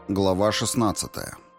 Глава 16.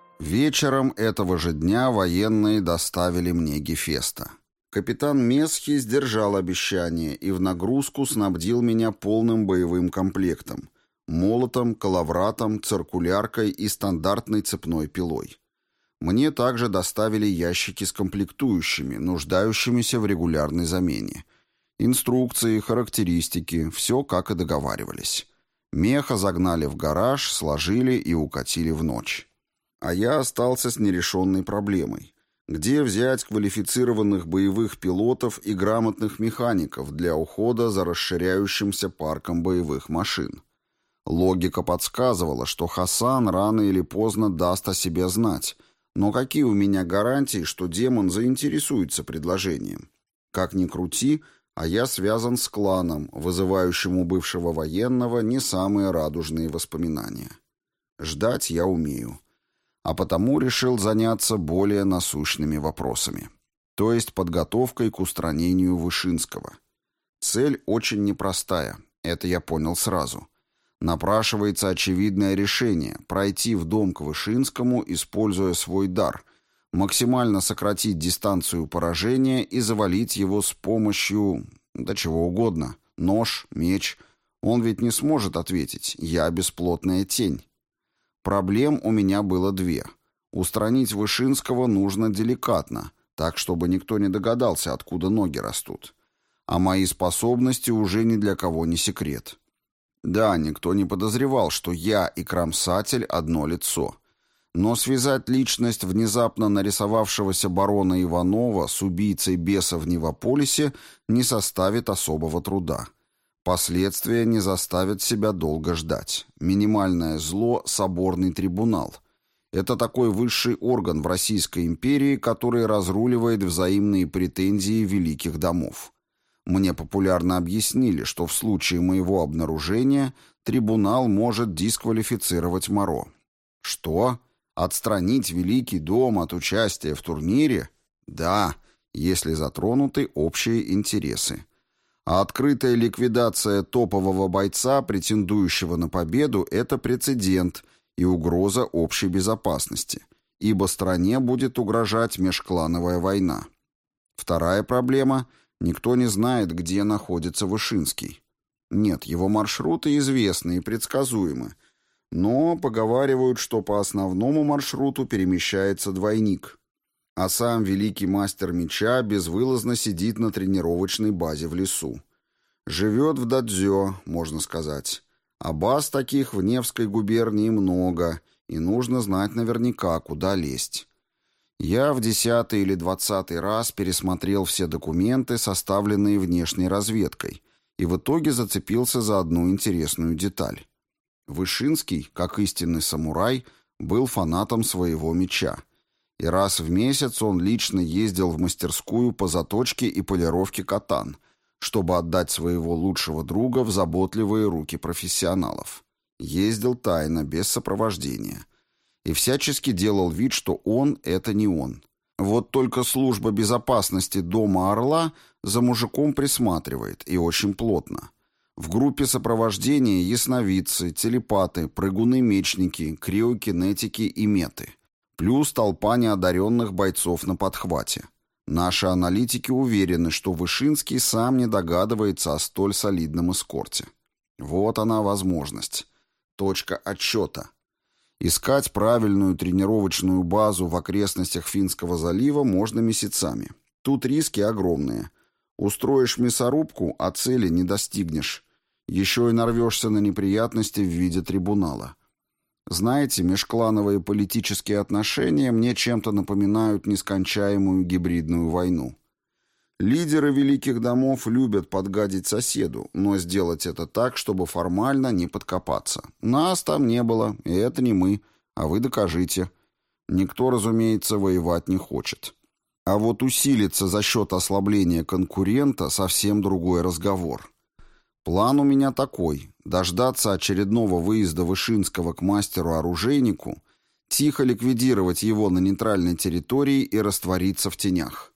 Вечером этого же дня военные доставили мне Гефеста. Капитан Месхи сдержал обещание и в нагрузку снабдил меня полным боевым комплектом: молотом, коловратом, циркуляркой и стандартной цепной пилой. Мне также доставили ящики с комплектующими, нуждающимися в регулярной замене. Инструкции, характеристики, все как и договаривались. Меха загнали в гараж, сложили и укатили в ночь. А я остался с нерешенной проблемой. Где взять квалифицированных боевых пилотов и грамотных механиков для ухода за расширяющимся парком боевых машин? Логика подсказывала, что Хасан рано или поздно даст о себе знать, но какие у меня гарантии, что демон заинтересуется предложением? Как ни крути, а я связан с кланом, вызывающим у бывшего военного не самые радужные воспоминания. Ждать я умею. А потому решил заняться более насущными вопросами. То есть подготовкой к устранению Вышинского. Цель очень непростая, это я понял сразу. Напрашивается очевидное решение – пройти в дом к Вышинскому, используя свой дар – максимально сократить дистанцию поражения и завалить его с помощью, да чего угодно, нож, меч. Он ведь не сможет ответить: я бесплотная тень. Проблем у меня было две. Устранить Вышинского нужно деликатно, так, чтобы никто не догадался, откуда ноги растут. А мои способности уже ни для кого не секрет. Да, никто не подозревал, что я и Кромсатель одно лицо. Но связать личность внезапно нарисовавшегося барона Иванова с убийцей беса в Невополисе не составит особого труда. Последствия не заставят себя долго ждать. Минимальное зло — соборный трибунал. Это такой высший орган в Российской империи, который разруливает взаимные претензии великих домов. Мне популярно объяснили, что в случае моего обнаружения трибунал может дисквалифицировать Моро. Что? Отстранить Великий дом от участия в турнире? Да, если затронуты общие интересы. А открытая ликвидация топового бойца, претендующего на победу, это прецедент и угроза общей безопасности, ибо стране будет угрожать межклановая война. Вторая проблема – никто не знает, где находится Вышинский. Нет, его маршруты известны и предсказуемы, но поговаривают, что по основному маршруту перемещается двойник. А сам великий мастер меча безвылазно сидит на тренировочной базе в лесу. Живет в дадзё, можно сказать. А баз таких в Невской губернии много, и нужно знать наверняка, куда лезть. Я в 10-й или 20-й раз пересмотрел все документы, составленные внешней разведкой, и в итоге зацепился за одну интересную деталь. Вышинский, как истинный самурай, был фанатом своего меча. И раз в месяц он лично ездил в мастерскую по заточке и полировке катан, чтобы отдать своего лучшего друга в заботливые руки профессионалов. Ездил тайно, без сопровождения. И всячески делал вид, что он — это не он. Вот только служба безопасности дома Орла за мужиком присматривает, и очень плотно. В группе сопровождения ясновидцы, телепаты, прыгуны-мечники, криокинетики и меты. Плюс толпа неодаренных бойцов на подхвате. Наши аналитики уверены, что Вышинский сам не догадывается о столь солидном эскорте. Вот она возможность. Точка отсчета. Искать правильную тренировочную базу в окрестностях Финского залива можно месяцами. Тут риски огромные. Устроишь мясорубку, а цели не достигнешь. Еще и нарвешься на неприятности в виде трибунала. Знаете, межклановые политические отношения мне чем-то напоминают нескончаемую гибридную войну. Лидеры великих домов любят подгадить соседу, но сделать это так, чтобы формально не подкопаться. Нас там не было, и это не мы, а вы докажите. Никто, разумеется, воевать не хочет. А вот усилиться за счет ослабления конкурента – совсем другой разговор. План у меня такой – дождаться очередного выезда Вышинского к мастеру-оружейнику, тихо ликвидировать его на нейтральной территории и раствориться в тенях.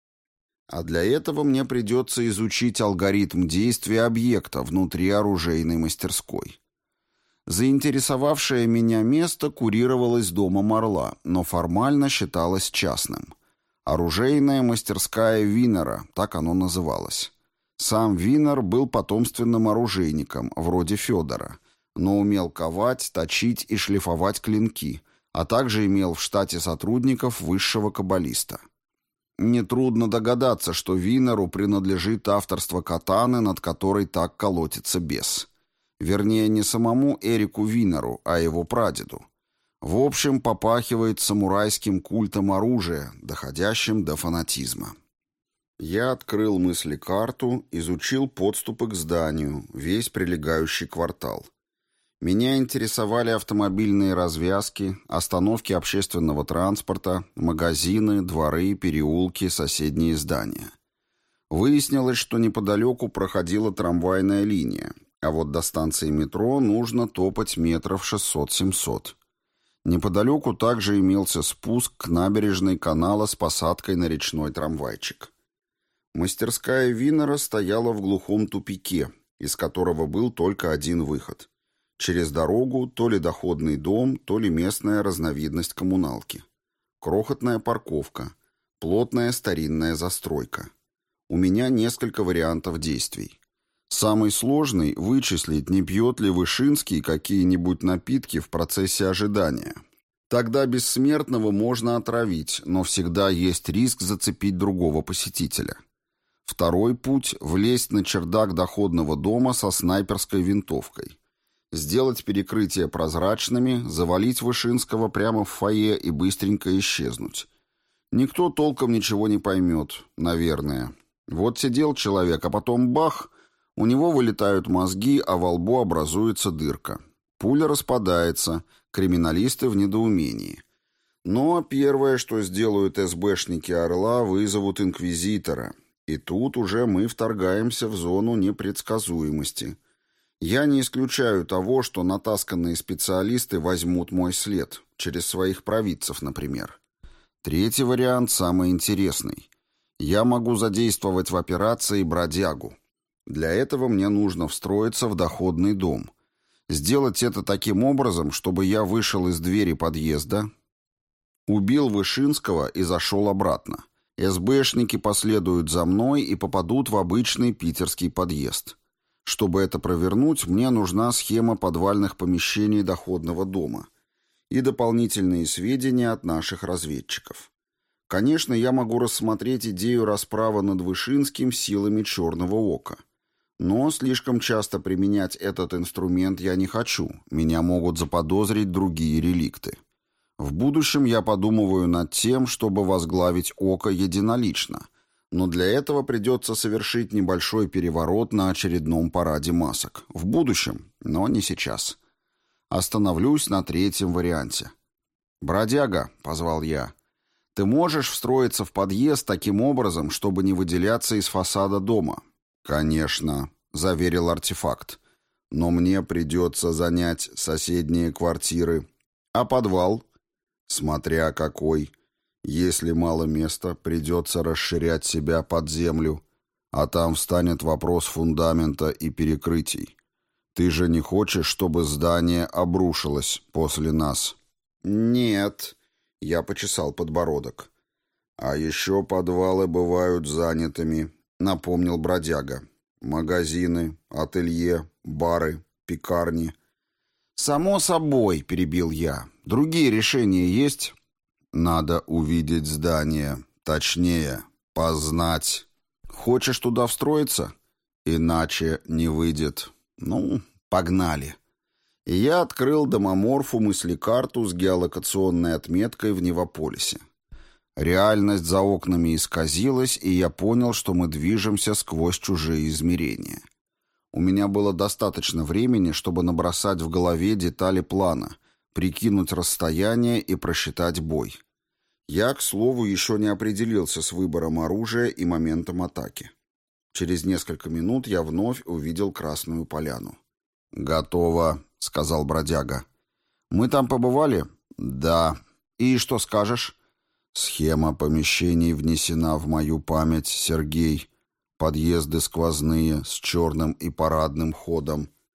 А для этого мне придется изучить алгоритм действия объекта внутри оружейной мастерской. Заинтересовавшее меня место курировалось домом Орла, но формально считалось частным. Оружейная мастерская Винера, так оно называлось. Сам Винер был потомственным оружейником, вроде Федора, но умел ковать, точить и шлифовать клинки, а также имел в штате сотрудников высшего каббалиста. Нетрудно догадаться, что Винеру принадлежит авторство катаны, над которой так колотится бес. Вернее, не самому Эрику Винеру, а его прадеду. В общем, попахивает самурайским культом оружия, доходящим до фанатизма. Я открыл мыслекарту, изучил подступы к зданию, весь прилегающий квартал. Меня интересовали автомобильные развязки, остановки общественного транспорта, магазины, дворы, переулки, соседние здания. Выяснилось, что неподалеку проходила трамвайная линия, а вот до станции метро нужно топать метров 600-700. Неподалеку также имелся спуск к набережной канала с посадкой на речной трамвайчик. Мастерская Винера стояла в глухом тупике, из которого был только один выход. Через дорогу то ли доходный дом, то ли местная разновидность коммуналки. Крохотная парковка, плотная старинная застройка. У меня несколько вариантов действий. Самый сложный — вычислить, не пьет ли Вышинский какие-нибудь напитки в процессе ожидания. Тогда бессмертного можно отравить, но всегда есть риск зацепить другого посетителя. Второй путь — влезть на чердак доходного дома со снайперской винтовкой. Сделать перекрытия прозрачными, завалить Вышинского прямо в фойе и быстренько исчезнуть. Никто толком ничего не поймет, наверное. Вот сидел человек, а потом бах, у него вылетают мозги, а во лбу образуется дырка. Пуля распадается, криминалисты в недоумении. Но первое, что сделают СБшники Орла, вызовут инквизитора. И тут уже мы вторгаемся в зону непредсказуемости. Я не исключаю того, что натасканные специалисты возьмут мой след, через своих провидцев, например. Третий вариант самый интересный. Я могу задействовать в операции бродягу. Для этого мне нужно встроиться в доходный дом. Сделать это таким образом, чтобы я вышел из двери подъезда, убил Вышинского и зашел обратно. СБшники последуют за мной и попадут в обычный питерский подъезд. Чтобы это провернуть, мне нужна схема подвальных помещений доходного дома и дополнительные сведения от наших разведчиков. Конечно, я могу рассмотреть идею расправы над Вышинским силами Черного Ока. Но слишком часто применять этот инструмент я не хочу, меня могут заподозрить другие реликты. В будущем я подумываю над тем, чтобы возглавить Око единолично, но для этого придется совершить небольшой переворот на очередном параде масок. В будущем, но не сейчас. Остановлюсь на третьем варианте. «Бродяга», — позвал я, — «ты можешь встроиться в подъезд таким образом, чтобы не выделяться из фасада дома?» «Конечно», — заверил артефакт, — «но мне придется занять соседние квартиры. А подвал?» «Смотря какой. Если мало места, придется расширять себя под землю, а там встанет вопрос фундамента и перекрытий. Ты же не хочешь, чтобы здание обрушилось после нас?» «Нет», — я почесал подбородок. «А еще подвалы бывают занятыми», — напомнил бродяга. «Магазины, ателье, бары, пекарни». «Само собой», — перебил я. «Другие решения есть?» «Надо увидеть здание. Точнее, познать. Хочешь туда встроиться? Иначе не выйдет. Ну, погнали». И я открыл домоморфу мыслекарту с геолокационной отметкой в Невополисе. Реальность за окнами исказилась, и я понял, что мы движемся сквозь чужие измерения. У меня было достаточно времени, чтобы набросать в голове детали плана, прикинуть расстояние и просчитать бой. Я, к слову, еще не определился с выбором оружия и моментом атаки. Через несколько минут я вновь увидел Красную Поляну. «Готово», — сказал бродяга. «Мы там побывали?» «Да». «И что скажешь?» «Схема помещений внесена в мою память, Сергей. Подъезды сквозные, с черным и парадным ходом.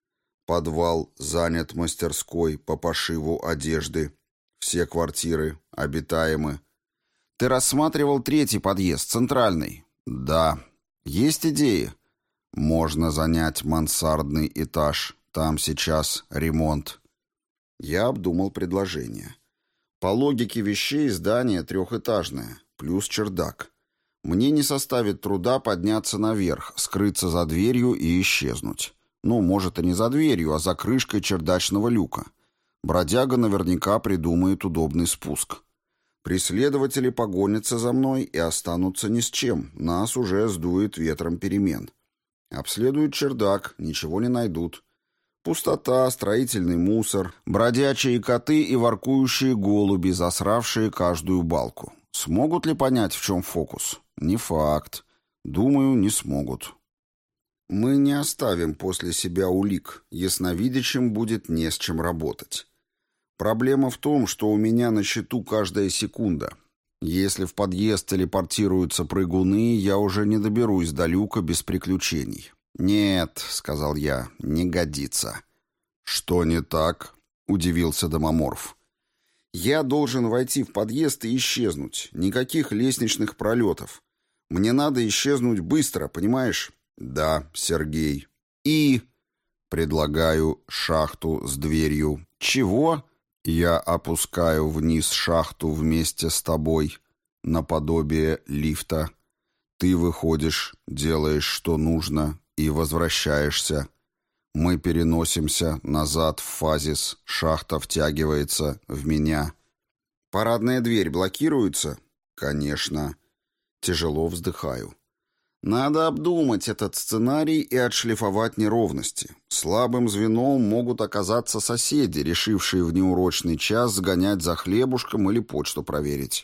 Подвал занят мастерской по пошиву одежды. Все квартиры обитаемы. Ты рассматривал третий подъезд, центральный? Да. Есть идеи? Можно занять мансардный этаж. Там сейчас ремонт. Я обдумал предложение. По логике вещей здание трехэтажное, плюс чердак. Мне не составит труда подняться наверх, скрыться за дверью и исчезнуть. Ну, может, и не за дверью, а за крышкой чердачного люка. Бродяга наверняка придумает удобный спуск. Преследователи погонятся за мной и останутся ни с чем. Нас уже сдует ветром перемен. Обследуют чердак, ничего не найдут. Пустота, строительный мусор, бродячие коты и воркующие голуби, засравшие каждую балку. Смогут ли понять, в чем фокус? Не факт. Думаю, не смогут. Мы не оставим после себя улик. Ясновидящим будет не с чем работать. Проблема в том, что у меня на счету каждая секунда. Если в подъезд телепортируются прыгуны, я уже не доберусь до люка без приключений. «Нет», — сказал я, — «не годится». «Что не так?» — удивился Домоморф. «Я должен войти в подъезд и исчезнуть. Никаких лестничных пролетов. Мне надо исчезнуть быстро, понимаешь?» «Да, Сергей». «И...» «Предлагаю шахту с дверью». «Чего?» «Я опускаю вниз шахту вместе с тобой, наподобие лифта. Ты выходишь, делаешь, что нужно, и возвращаешься. Мы переносимся назад в фазис, шахта втягивается в меня». «Парадная дверь блокируется?» «Конечно». Тяжело вздыхаю. Надо обдумать этот сценарий и отшлифовать неровности. Слабым звеном могут оказаться соседи, решившие в неурочный час сгонять за хлебушком или почту проверить.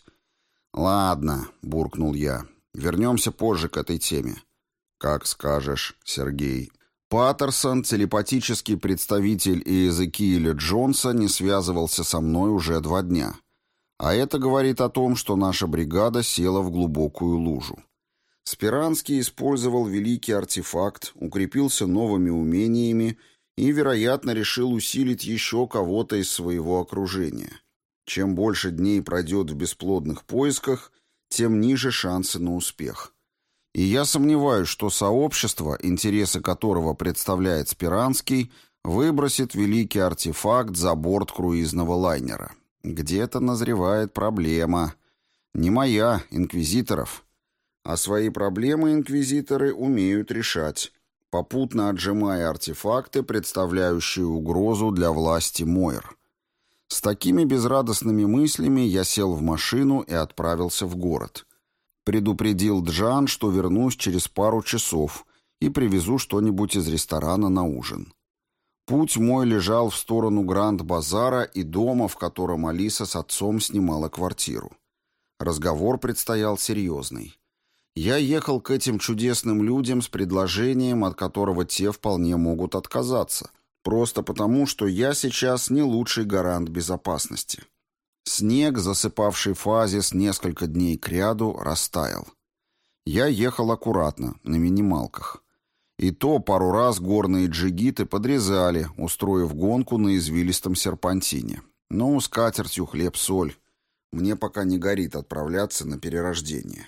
«Ладно», — буркнул я, — «вернемся позже к этой теме». «Как скажешь, Сергей». Паттерсон, телепатический представитель Иезекииля Джонса, не связывался со мной уже 2 дня. А это говорит о том, что наша бригада села в глубокую лужу. Спиранский использовал великий артефакт, укрепился новыми умениями и, вероятно, решил усилить еще кого-то из своего окружения. Чем больше дней пройдет в бесплодных поисках, тем ниже шансы на успех. И я сомневаюсь, что сообщество, интересы которого представляет Спиранский, выбросит великий артефакт за борт круизного лайнера. Где-то назревает проблема. Не моя, инквизиторов. А свои проблемы инквизиторы умеют решать, попутно отжимая артефакты, представляющие угрозу для власти Мойр. С такими безрадостными мыслями я сел в машину и отправился в город. Предупредил Джан, что вернусь через пару часов и привезу что-нибудь из ресторана на ужин. Путь мой лежал в сторону Гранд-базара и дома, в котором Алиса с отцом снимала квартиру. Разговор предстоял серьезный. Я ехал к этим чудесным людям с предложением, от которого те вполне могут отказаться, просто потому, что я сейчас не лучший гарант безопасности. Снег, засыпавший фазис несколько дней кряду, растаял. Я ехал аккуратно, на минималках. И то пару раз горные джигиты подрезали, устроив гонку на извилистом серпантине. Ну, с катертью хлеб-соль. Мне пока не горит отправляться на перерождение.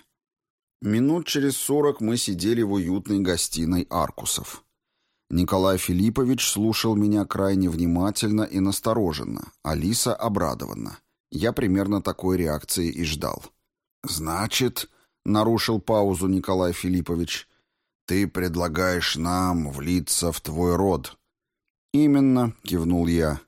Минут через 40 мы сидели в уютной гостиной Аркусов. Николай Филиппович слушал меня крайне внимательно и настороженно, Алиса обрадованно. Я примерно такой реакции и ждал. «Значит, — нарушил паузу Николай Филиппович, — ты предлагаешь нам влиться в твой род?» «Именно, — кивнул я.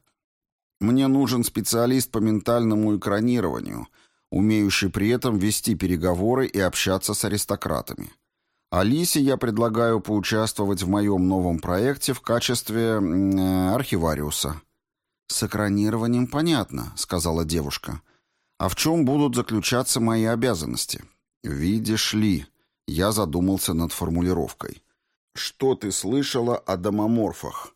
Мне нужен специалист по ментальному экранированию, умеющий при этом вести переговоры и общаться с аристократами. Алисе я предлагаю поучаствовать в моем новом проекте в качестве архивариуса». «С экранированием понятно», — сказала девушка. «А в чем будут заключаться мои обязанности?» «Видишь ли», — я задумался над формулировкой. «Что ты слышала о домоморфах?»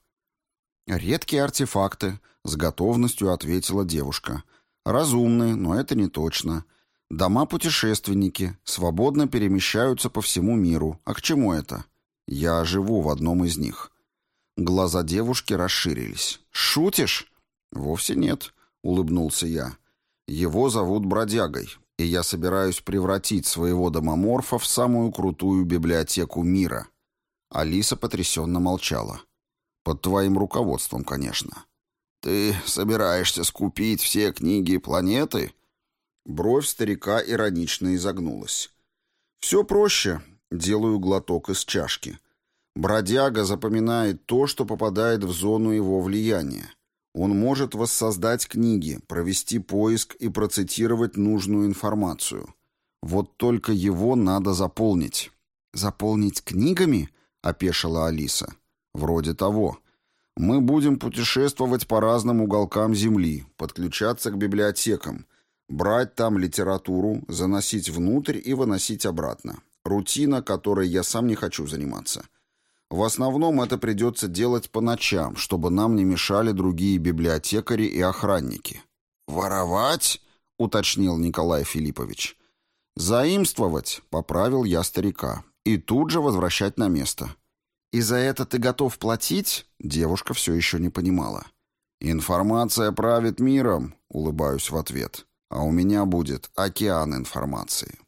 «Редкие артефакты», — с готовностью ответила девушка. «Разумные, но это не точно. Дома-путешественники, свободно перемещаются по всему миру. А к чему это? Я живу в одном из них. Глаза девушки расширились. «Шутишь?» «Вовсе нет», — улыбнулся я. «Его зовут Бродягой, и я собираюсь превратить своего домоморфа в самую крутую библиотеку мира». Алиса потрясенно молчала. «Под твоим руководством, конечно». «Ты собираешься скупить все книги планеты?» Бровь старика иронично изогнулась. «Все проще. Делаю глоток из чашки. Бродяга запоминает то, что попадает в зону его влияния. Он может воссоздать книги, провести поиск и процитировать нужную информацию. Вот только его надо заполнить». «Заполнить книгами?» — опешила Алиса. «Вроде того. Мы будем путешествовать по разным уголкам Земли, подключаться к библиотекам, брать там литературу, заносить внутрь и выносить обратно. Рутина, которой я сам не хочу заниматься. В основном это придется делать по ночам, чтобы нам не мешали другие библиотекари и охранники». «Воровать?» — уточнил Николай Филиппович. «Заимствовать», — поправил я старика, — «и тут же возвращать на место». «И за это ты готов платить?» — девушка все еще не понимала. «Информация правит миром», — улыбаюсь в ответ. «А у меня будет океан информации».